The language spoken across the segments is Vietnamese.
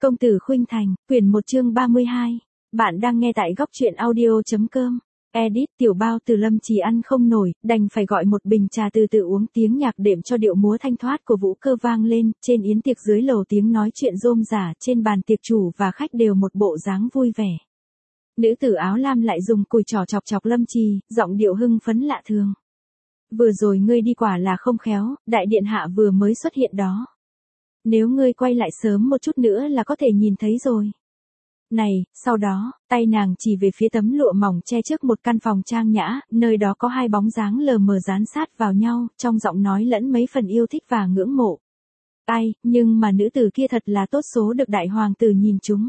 Công tử Khuynh Thành, quyển 1 chương 32. Bạn đang nghe tại góc truyện audio.com. Edit tiểu bao từ Lâm Trì ăn không nổi, đành phải gọi một bình trà từ từ uống, tiếng nhạc đệm cho điệu múa thanh thoát của vũ cơ vang lên, trên yến tiệc dưới lầu tiếng nói chuyện rôm rả, trên bàn tiệc chủ và khách đều một bộ dáng vui vẻ. Nữ tử áo lam lại dùng cùi trỏ chọc chọc Lâm Trì, giọng điệu hưng phấn lạ thường. Vừa rồi ngươi đi quả là không khéo, đại điện hạ vừa mới xuất hiện đó. Nếu ngươi quay lại sớm một chút nữa là có thể nhìn thấy rồi. Này, sau đó, tay nàng chỉ về phía tấm lụa mỏng che trước một căn phòng trang nhã, nơi đó có hai bóng dáng lờ mờ dán sát vào nhau, trong giọng nói lẫn mấy phần yêu thích và ngưỡng mộ. Ai, nhưng mà nữ tử kia thật là tốt số được đại hoàng tử nhìn chúng.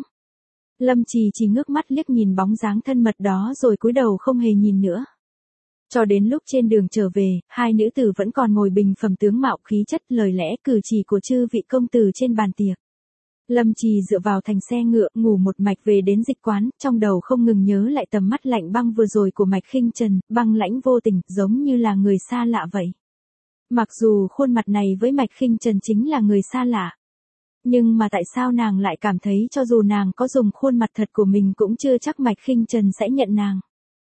Lâm Trì chỉ ngước mắt liếc nhìn bóng dáng thân mật đó rồi cúi đầu không hề nhìn nữa. Cho đến lúc trên đường trở về, hai nữ tử vẫn còn ngồi bình phẩm tướng mạo khí chất, lời lẽ cử chỉ của chư vị công tử trên bàn tiệc. Lâm Trì dựa vào thành xe ngựa, ngủ một mạch về đến dịch quán, trong đầu không ngừng nhớ lại tầm mắt lạnh băng vừa rồi của Mạch Khinh Trần, băng lãnh vô tình, giống như là người xa lạ vậy. Mặc dù khuôn mặt này với Mạch Khinh Trần chính là người xa lạ. Nhưng mà tại sao nàng lại cảm thấy cho dù nàng có dùng khuôn mặt thật của mình cũng chưa chắc Mạch Khinh Trần sẽ nhận nàng.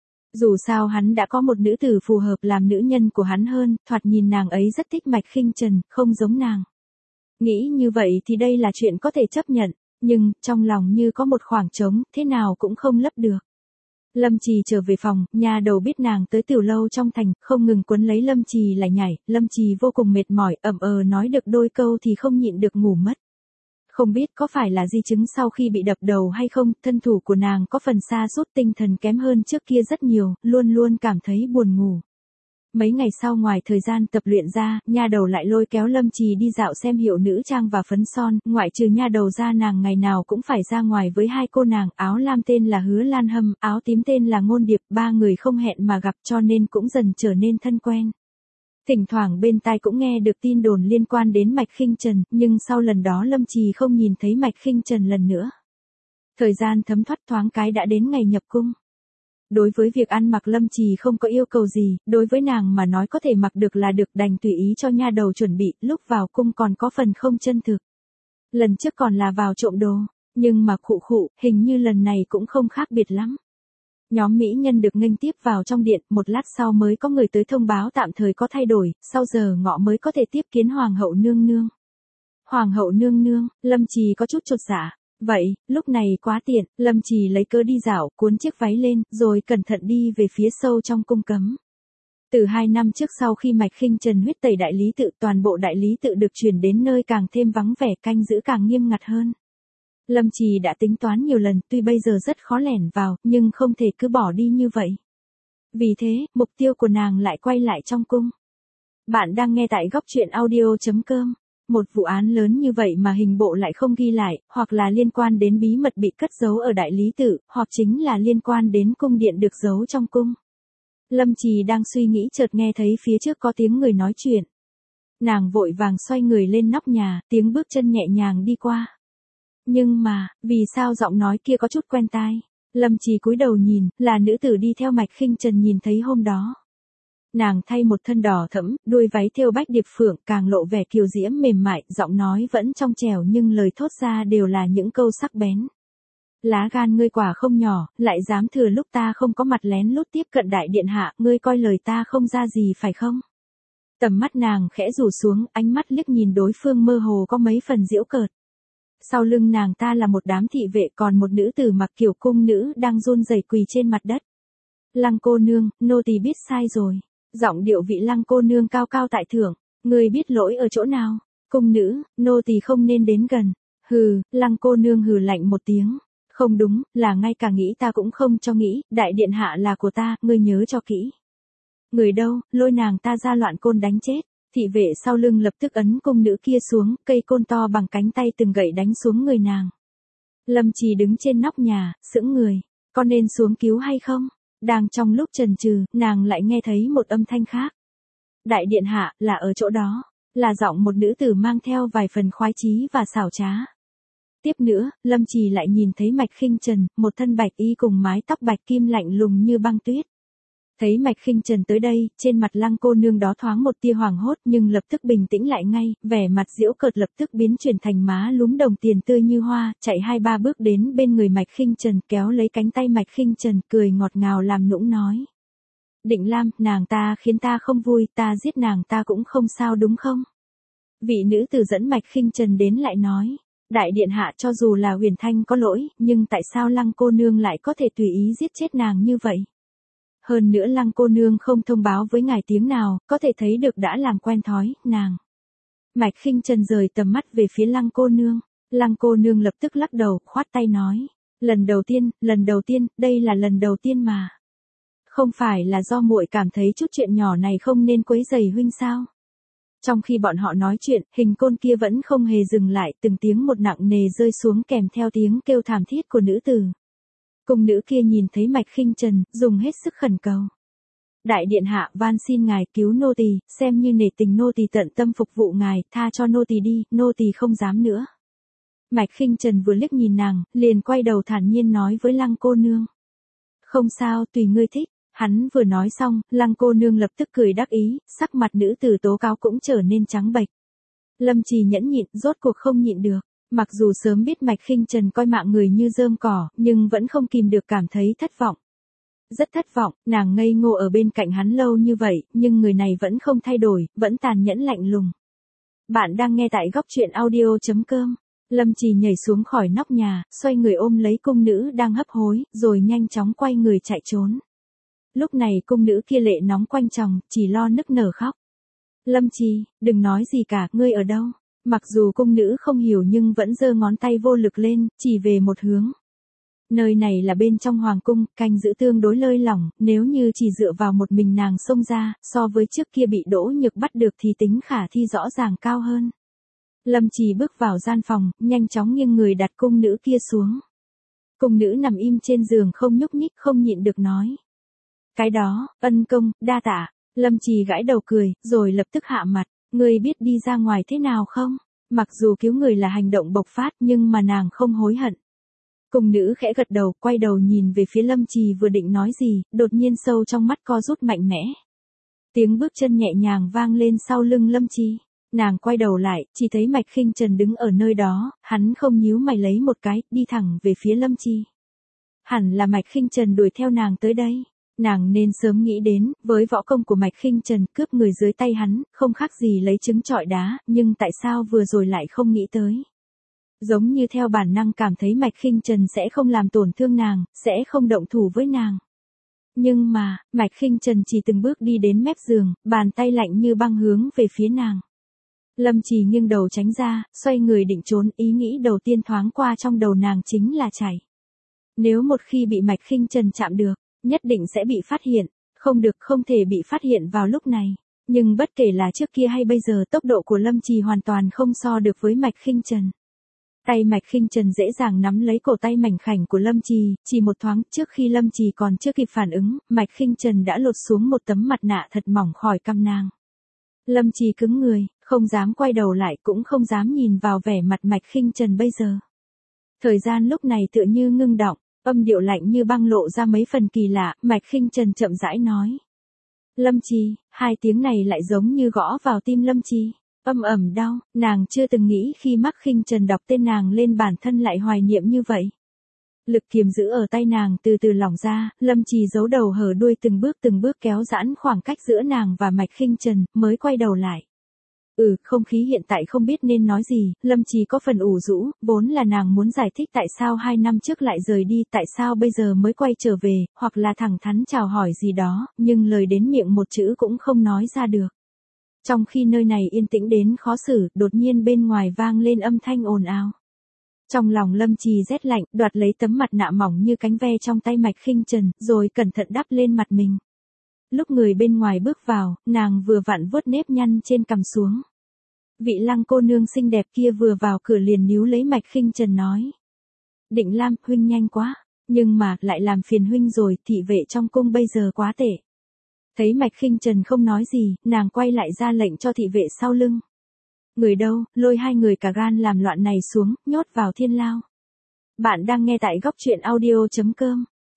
Dù sao hắn đã có một nữ tử phù hợp làm nữ nhân của hắn hơn, thoạt nhìn nàng ấy rất thích Mạch Khinh Trần, không giống nàng. Nghĩ như vậy thì đây là chuyện có thể chấp nhận, nhưng, trong lòng như có một khoảng trống, thế nào cũng không lấp được. Lâm Trì trở về phòng, nha đầu biết nàng tới tiểu lâu trong thành, không ngừng quấn lấy Lâm Trì lại nhảy, Lâm Trì vô cùng mệt mỏi, nói được đôi câu thì không nhịn được ngủ mất. Không biết có phải là di chứng sau khi bị đập đầu hay không, thân thủ của nàng có phần sa sút, tinh thần kém hơn trước kia rất nhiều, luôn luôn cảm thấy buồn ngủ. Mấy ngày sau ngoài thời gian tập luyện ra, nha đầu lại lôi kéo Lâm Trì đi dạo xem hiệu nữ trang và phấn son, ngoại trừ nha đầu ra nàng ngày nào cũng phải ra ngoài với hai cô nàng, áo lam tên là Hứa Lan Hâm, áo tím tên là Ngôn Điệp, ba người không hẹn mà gặp cho nên cũng dần trở nên thân quen. Thỉnh thoảng bên tai cũng nghe được tin đồn liên quan đến Mạch Khinh Trần, nhưng sau lần đó Lâm Trì không nhìn thấy Mạch Khinh Trần lần nữa. Thời gian thấm thoát thoáng cái đã đến ngày nhập cung. Đối với việc ăn mặc Lâm Trì không có yêu cầu gì, đối với nàng mà nói có thể mặc được là được, đành tùy ý cho nha đầu chuẩn bị, lúc vào cung còn có phần không chân thực. Lần trước còn là vào trộm đồ, nhưng mà hình như lần này cũng không khác biệt lắm. Nhóm mỹ nhân được nghênh tiếp vào trong điện, một lát sau mới có người tới thông báo tạm thời có thay đổi, sau giờ ngọ mới có thể tiếp kiến Hoàng hậu nương nương. Hoàng hậu nương nương, Lâm Trì có chút chột dạ. Vậy, lúc này quá tiện, Lâm Trì lấy cớ đi dạo, cuốn chiếc váy lên, rồi cẩn thận đi về phía sâu trong cung cấm. Từ 2 năm trước sau khi Mạch Khinh Trần huyết tẩy đại lý tự, toàn bộ đại lý tự được chuyển đến nơi càng thêm vắng vẻ, canh giữ càng nghiêm ngặt hơn. Lâm Trì đã tính toán nhiều lần, tuy bây giờ rất khó lẻn vào, nhưng không thể cứ bỏ đi như vậy. Vì thế, mục tiêu của nàng lại quay lại trong cung. Bạn đang nghe tại góc truyện audio.com. Một vụ án lớn như vậy mà hình bộ lại không ghi lại, hoặc là liên quan đến bí mật bị cất giấu ở đại lý tự, hoặc chính là liên quan đến cung điện được giấu trong cung. Lâm Trì đang suy nghĩ chợt nghe thấy phía trước có tiếng người nói chuyện. Nàng vội vàng xoay người lên nóc nhà, tiếng bước chân nhẹ nhàng đi qua. Nhưng mà, vì sao giọng nói kia có chút quen tai? Lâm Trì cúi đầu nhìn, là nữ tử đi theo Mạch Khinh Trần nhìn thấy hôm đó. Nàng thay một thân đỏ thẫm, đuôi váy thêu bách điệp phượng, càng lộ vẻ kiều diễm mềm mại, giọng nói vẫn trong trẻo nhưng lời thốt ra đều là những câu sắc bén. Lá gan ngươi quả không nhỏ, lại dám thừa lúc ta không có mặt lén lút tiếp cận đại điện hạ, ngươi coi lời ta không ra gì phải không? Tầm mắt nàng khẽ rủ xuống, ánh mắt liếc nhìn đối phương mơ hồ có mấy phần giễu cợt. Sau lưng nàng ta là một đám thị vệ, còn một nữ tử mặc kiểu cung nữ đang run rẩy quỳ trên mặt đất. Lăng cô nương, nô tỳ biết sai rồi. Giọng điệu vị Lăng cô nương cao cao tại thượng, người biết lỗi ở chỗ nào? Cung nữ, nô tỳ không nên đến gần. Hừ, Lăng cô nương hừ lạnh một tiếng. Không đúng, là ngay cả nghĩ ta cũng không cho nghĩ, đại điện hạ là của ta, ngươi nhớ cho kỹ. Người đâu, lôi nàng ta ra loạn côn đánh chết. Thị vệ sau lưng lập tức ấn cung nữ kia xuống, cây côn to bằng cánh tay từng gậy đánh xuống người nàng. Lâm Trì đứng trên nóc nhà, sững người, có nên xuống cứu hay không? Đang trong lúc chần chừ, nàng lại nghe thấy một âm thanh khác. Đại điện hạ, là ở chỗ đó, là giọng một nữ tử mang theo vài phần khoái chí và xảo trá. Tiếp nữa, Lâm Trì lại nhìn thấy Mạch Khinh Trần, một thân bạch y cùng mái tóc bạch kim lạnh lùng như băng tuyết. Thấy Mạch Khinh Trần tới đây, trên mặt Lăng cô nương đó thoáng một tia hoảng hốt nhưng lập tức bình tĩnh lại ngay, vẻ mặt giễu cợt lập tức biến chuyển thành má lúm đồng tiền tươi như hoa, chạy 2-3 bước đến bên người Mạch Khinh Trần, kéo lấy cánh tay Mạch Khinh Trần, cười ngọt ngào làm nũng nói. Định Lam, nàng ta khiến ta không vui, ta giết nàng ta cũng không sao đúng không? Vị nữ tử dẫn Mạch Khinh Trần đến lại nói. Đại điện hạ, cho dù là Huyền Thanh có lỗi, nhưng tại sao Lăng cô nương lại có thể tùy ý giết chết nàng như vậy? Hơn nữa Lăng cô nương không thông báo với ngài tiếng nào, có thể thấy được đã làm quen thói, nàng. Mạch Khinh Trần rời tầm mắt về phía Lăng cô nương. Lăng cô nương lập tức lắc đầu, khoát tay nói. Lần đầu tiên, đây là lần đầu tiên mà. Không phải là do muội cảm thấy chút chuyện nhỏ này không nên quấy rầy huynh sao? Trong khi bọn họ nói chuyện, hình côn kia vẫn không hề dừng lại, từng tiếng một nặng nề rơi xuống kèm theo tiếng kêu thảm thiết của nữ tử. Cung nữ kia nhìn thấy Mạch Khinh Trần, dùng hết sức khẩn cầu. Đại điện hạ, van xin ngài cứu nô tỳ, xem như nể tình nô tỳ tận tâm phục vụ ngài, tha cho nô tỳ đi, nô tỳ không dám nữa. Mạch Khinh Trần vừa liếc nhìn nàng, liền quay đầu thản nhiên nói với Lăng cô nương. Không sao, tùy ngươi thích. Hắn vừa nói xong, Lăng cô nương lập tức cười đắc ý, sắc mặt nữ tử tố cáo cũng trở nên trắng bệch. Lâm Trì nhẫn nhịn, rốt cuộc không nhịn được. Mặc dù sớm biết Mạch Khinh Trần coi mạng người như rơm cỏ, nhưng vẫn không kìm được cảm thấy thất vọng. Rất thất vọng, nàng ngây ngô ở bên cạnh hắn lâu như vậy, nhưng người này vẫn không thay đổi, vẫn tàn nhẫn lạnh lùng. Bạn đang nghe tại góc truyện audio.com. Lâm Trì nhảy xuống khỏi nóc nhà, xoay người ôm lấy cung nữ đang hấp hối, rồi nhanh chóng quay người chạy trốn. Lúc này cung nữ kia lệ nóng quanh chồng, chỉ lo nức nở khóc. Lâm Trì, đừng nói gì cả, ngươi ở đâu? Mặc dù cung nữ không hiểu nhưng vẫn giơ ngón tay vô lực lên, chỉ về một hướng. Nơi này là bên trong hoàng cung, canh giữ tương đối lơi lỏng, nếu như chỉ dựa vào một mình nàng xông ra, so với trước kia bị Đỗ Nhược bắt được thì tính khả thi rõ ràng cao hơn. Lâm Trì bước vào gian phòng, nhanh chóng nghiêng người đặt cung nữ kia xuống. Cung nữ nằm im trên giường không nhúc nhích, không nhịn được nói. Cái đó, ân công, đa tạ. Lâm Trì gãi đầu cười, rồi lập tức hạ mặt. Ngươi biết đi ra ngoài thế nào không? Mặc dù cứu người là hành động bộc phát nhưng mà nàng không hối hận. Cung nữ khẽ gật đầu, quay đầu nhìn về phía Lâm Trì vừa định nói gì, đột nhiên sâu trong mắt co rút mạnh mẽ. Tiếng bước chân nhẹ nhàng vang lên sau lưng Lâm Trì. Nàng quay đầu lại, chỉ thấy Mạch Khinh Trần đứng ở nơi đó, hắn không nhíu mày lấy một cái, đi thẳng về phía Lâm Trì. Hẳn là Mạch Khinh Trần đuổi theo nàng tới đây. Nàng nên sớm nghĩ đến, với võ công của Mạch Khinh Trần cướp người dưới tay hắn, không khác gì lấy trứng trọi đá, nhưng tại sao vừa rồi lại không nghĩ tới. Giống như theo bản năng cảm thấy Mạch Khinh Trần sẽ không làm tổn thương nàng, sẽ không động thủ với nàng. Nhưng mà, Mạch Khinh Trần chỉ từng bước đi đến mép giường, bàn tay lạnh như băng hướng về phía nàng. Lâm Trì nghiêng đầu tránh ra, xoay người định trốn, ý nghĩ đầu tiên thoáng qua trong đầu nàng chính là chạy. Nếu một khi bị Mạch Khinh Trần chạm được, nhất định sẽ bị phát hiện, không được, không thể bị phát hiện vào lúc này. Nhưng bất kể là trước kia hay bây giờ, tốc độ của Lâm Trì hoàn toàn không so được với Mạch Khinh Trần. Tay Mạch Khinh Trần dễ dàng nắm lấy cổ tay mảnh khảnh của Lâm Trì, chỉ một thoáng, trước khi Lâm Trì còn chưa kịp phản ứng, Mạch Khinh Trần đã lột xuống một tấm mặt nạ thật mỏng khỏi cằm nàng. Lâm Trì cứng người, không dám quay đầu lại, cũng không dám nhìn vào vẻ mặt Mạch Khinh Trần bây giờ. Thời gian lúc này tựa như ngưng đọng, âm điệu lạnh như băng lộ ra mấy phần kỳ lạ, Mạch Khinh Trần chậm rãi nói. Lâm Trì, hai tiếng này lại giống như gõ vào tim Lâm Trì. Âm ầm đau, nàng chưa từng nghĩ khi Mạch Khinh Trần đọc tên nàng lên bản thân lại hoài niệm như vậy. Lực kiềm giữ ở tay nàng từ từ lỏng ra, Lâm Trì giấu đầu hở đuôi từng bước kéo giãn khoảng cách giữa nàng và Mạch Khinh Trần, mới quay đầu lại. Không khí hiện tại không biết nên nói gì, Lâm Trì có phần ủ rũ, vốn là nàng muốn giải thích tại sao 2 năm trước lại rời đi, tại sao bây giờ mới quay trở về, hoặc là thẳng thắn chào hỏi gì đó, nhưng lời đến miệng một chữ cũng không nói ra được. Trong khi nơi này yên tĩnh đến khó xử, đột nhiên bên ngoài vang lên âm thanh ồn ào. Trong lòng Lâm Trì rét lạnh, đoạt lấy tấm mặt nạ mỏng như cánh ve trong tay Mạch Khinh Trần, rồi cẩn thận đắp lên mặt mình. Lúc người bên ngoài bước vào, nàng vừa vặn vuốt nếp nhăn trên cằm xuống. Vị Lăng cô nương xinh đẹp kia vừa vào cửa liền níu lấy Mạch Khinh Trần nói. Định Lam, huynh nhanh quá, nhưng mà, lại làm phiền huynh rồi, thị vệ trong cung bây giờ quá tệ. Thấy Mạch Khinh Trần không nói gì, nàng quay lại ra lệnh cho thị vệ sau lưng. Người đâu, lôi 2 người cả gan làm loạn này xuống, nhốt vào thiên lao. Bạn đang nghe tại góc truyện audio.com.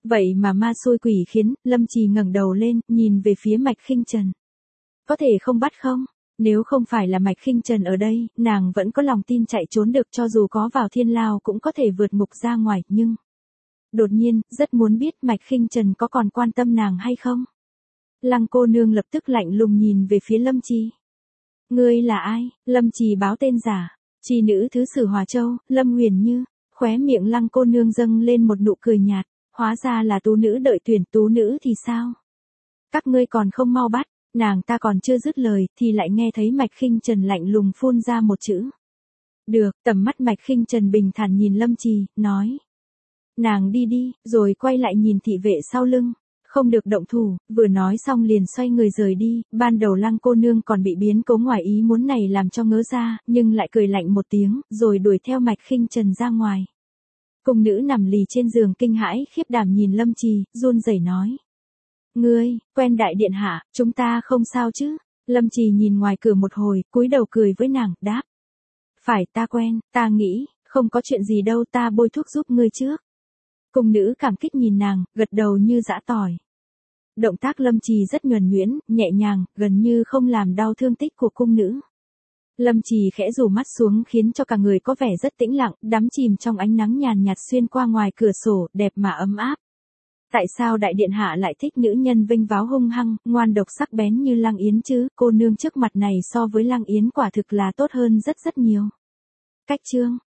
Vậy mà ma xui quỷ khiến, Lâm Trì ngẩng đầu lên, nhìn về phía Mạch Khinh Trần. Có thể không bắt không? Nếu không phải là Mạch Khinh Trần ở đây, nàng vẫn có lòng tin chạy trốn được, cho dù có vào thiên lao cũng có thể vượt ngục ra ngoài, nhưng... Đột nhiên, rất muốn biết Mạch Khinh Trần có còn quan tâm nàng hay không? Lăng cô nương lập tức lạnh lùng nhìn về phía Lâm Trì. Ngươi là ai? Lâm Trì báo tên giả. Trì nữ thứ sử Hòa Châu, Lâm Huyền Như. Khóe miệng Lăng cô nương dâng lên một nụ cười nhạt. Hóa ra là tú nữ đợi tuyển, tú nữ thì sao? Các ngươi còn không mau bắt. Nàng ta còn chưa dứt lời thì lại nghe thấy Mạch Khinh Trần lạnh lùng phun ra một chữ. Được, tầm mắt Mạch Khinh Trần bình thản nhìn Lâm Trì, nói. Nàng đi đi, rồi quay lại nhìn thị vệ sau lưng. Không được động thủ, vừa nói xong liền xoay người rời đi. Ban đầu Lăng cô nương còn bị biến cố ngoài ý muốn này làm cho ngớ ra, nhưng lại cười lạnh một tiếng, rồi đuổi theo Mạch Khinh Trần ra ngoài. Cung nữ nằm lì trên giường kinh hãi khiếp đảm nhìn Lâm Trì, run rẩy nói. Ngươi, quen đại điện hạ, chúng ta không sao chứ? Lâm Trì nhìn ngoài cửa một hồi, cúi đầu cười với nàng, đáp. Phải, ta quen, ta nghĩ, không có chuyện gì đâu, ta bôi thuốc giúp ngươi trước. Cung nữ cảm kích nhìn nàng, gật đầu như giã tỏi. Động tác Lâm Trì rất nhuần nhuyễn, nhẹ nhàng, gần như không làm đau thương tích của cung nữ. Lâm Trì khẽ rủ mắt xuống khiến cho cả người có vẻ rất tĩnh lặng, đắm chìm trong ánh nắng nhàn nhạt xuyên qua ngoài cửa sổ, đẹp mà ấm áp. Tại sao đại điện hạ lại thích nữ nhân vênh váo hung hăng, ngoan độc sắc bén như Lăng Yến chứ? Cô nương trước mặt này so với Lăng Yến quả thực là tốt hơn rất rất nhiều. Cách chương